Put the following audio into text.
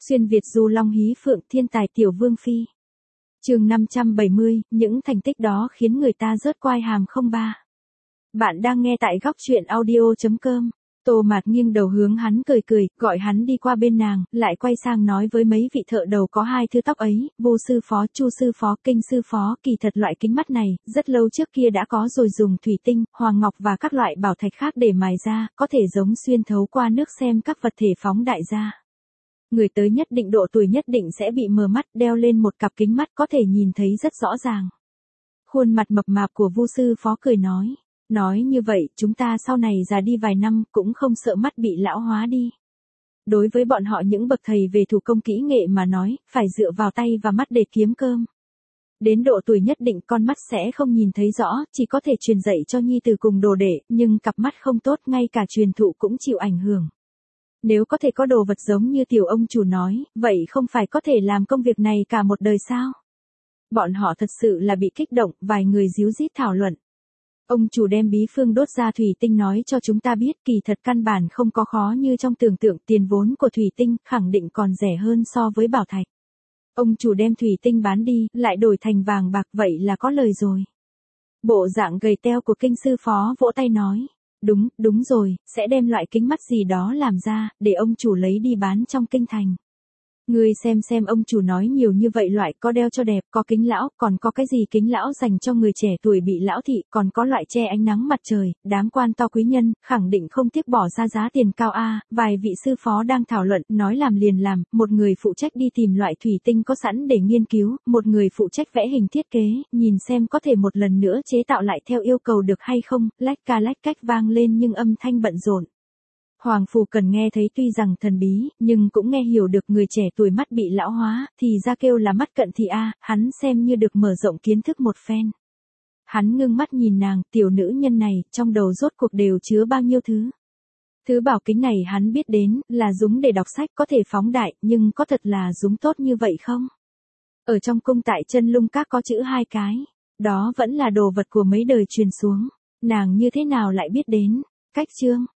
Xuyên Việt du long hí phượng thiên tài tiểu vương phi. Chương 570, những thành tích đó khiến người ta rớt quai hàm không ba. Bạn đang nghe tại góc truyện audio.com. Tô Mạt nghiêng đầu hướng hắn cười cười, gọi hắn đi qua bên nàng, lại quay sang nói với mấy vị thợ đầu có hai thứ tóc ấy, Vô sư phó, Chu sư phó, Kinh sư phó, kỳ thật loại kính mắt này, rất lâu trước kia đã có rồi, dùng thủy tinh, hoàng ngọc và các loại bảo thạch khác để mài ra, có thể giống xuyên thấu qua nước xem các vật thể phóng đại ra. Người tới nhất định độ tuổi nhất định sẽ bị mờ mắt, đeo lên một cặp kính mắt có thể nhìn thấy rất rõ ràng. Khuôn mặt mập mạp của Vu sư phó cười nói như vậy, chúng ta sau này già đi vài năm cũng không sợ mắt bị lão hóa đi. Đối với bọn họ những bậc thầy về thủ công kỹ nghệ mà nói, phải dựa vào tay và mắt để kiếm cơm. Đến độ tuổi nhất định con mắt sẽ không nhìn thấy rõ, chỉ có thể truyền dạy cho nhi tử cùng đồ đệ, nhưng cặp mắt không tốt, ngay cả truyền thụ cũng chịu ảnh hưởng. Nếu có thể có đồ vật giống như tiểu ông chủ nói, vậy không phải có thể làm công việc này cả một đời sao? Bọn họ thật sự là bị kích động, vài người díu dít thảo luận. Ông chủ đem bí phương đốt ra thủy tinh nói cho chúng ta biết, kỳ thật căn bản không có khó như trong tưởng tượng, tiền vốn của thủy tinh khẳng định còn rẻ hơn so với bảo thạch. Ông chủ đem thủy tinh bán đi, lại đổi thành vàng bạc, vậy là có lời rồi. Bộ dạng gầy teo của Kinh sư phó vỗ tay nói. Đúng rồi, sẽ đem loại kính mắt gì đó làm ra, để ông chủ lấy đi bán trong kinh thành. Ngươi xem ông chủ nói nhiều như vậy, loại có đeo cho đẹp, có kính lão, còn có cái gì kính lão dành cho người trẻ tuổi bị lão thị, còn có loại che ánh nắng mặt trời, đám quan to quý nhân, khẳng định không tiếc bỏ ra giá tiền cao a. Vài vị sư phó đang thảo luận, nói làm liền làm, một người phụ trách đi tìm loại thủy tinh có sẵn để nghiên cứu, một người phụ trách vẽ hình thiết kế, nhìn xem có thể một lần nữa chế tạo lại theo yêu cầu được hay không, lách cách vang lên nhưng âm thanh bận rộn. Hoàng Phủ Cần nghe thấy tuy rằng thần bí, nhưng cũng nghe hiểu được người trẻ tuổi mắt bị lão hóa, thì ra kêu là mắt cận thị a, hắn xem như được mở rộng kiến thức một phen. Hắn ngưng mắt nhìn nàng, tiểu nữ nhân này, trong đầu rốt cuộc đều chứa bao nhiêu thứ. Thứ bảo kính này hắn biết đến, là dùng để đọc sách, có thể phóng đại, nhưng có thật là dùng tốt như vậy không? Ở trong cung tại Chân Lung Các có chữ hai cái, đó vẫn là đồ vật của mấy đời truyền xuống, nàng như thế nào lại biết đến? Cách chương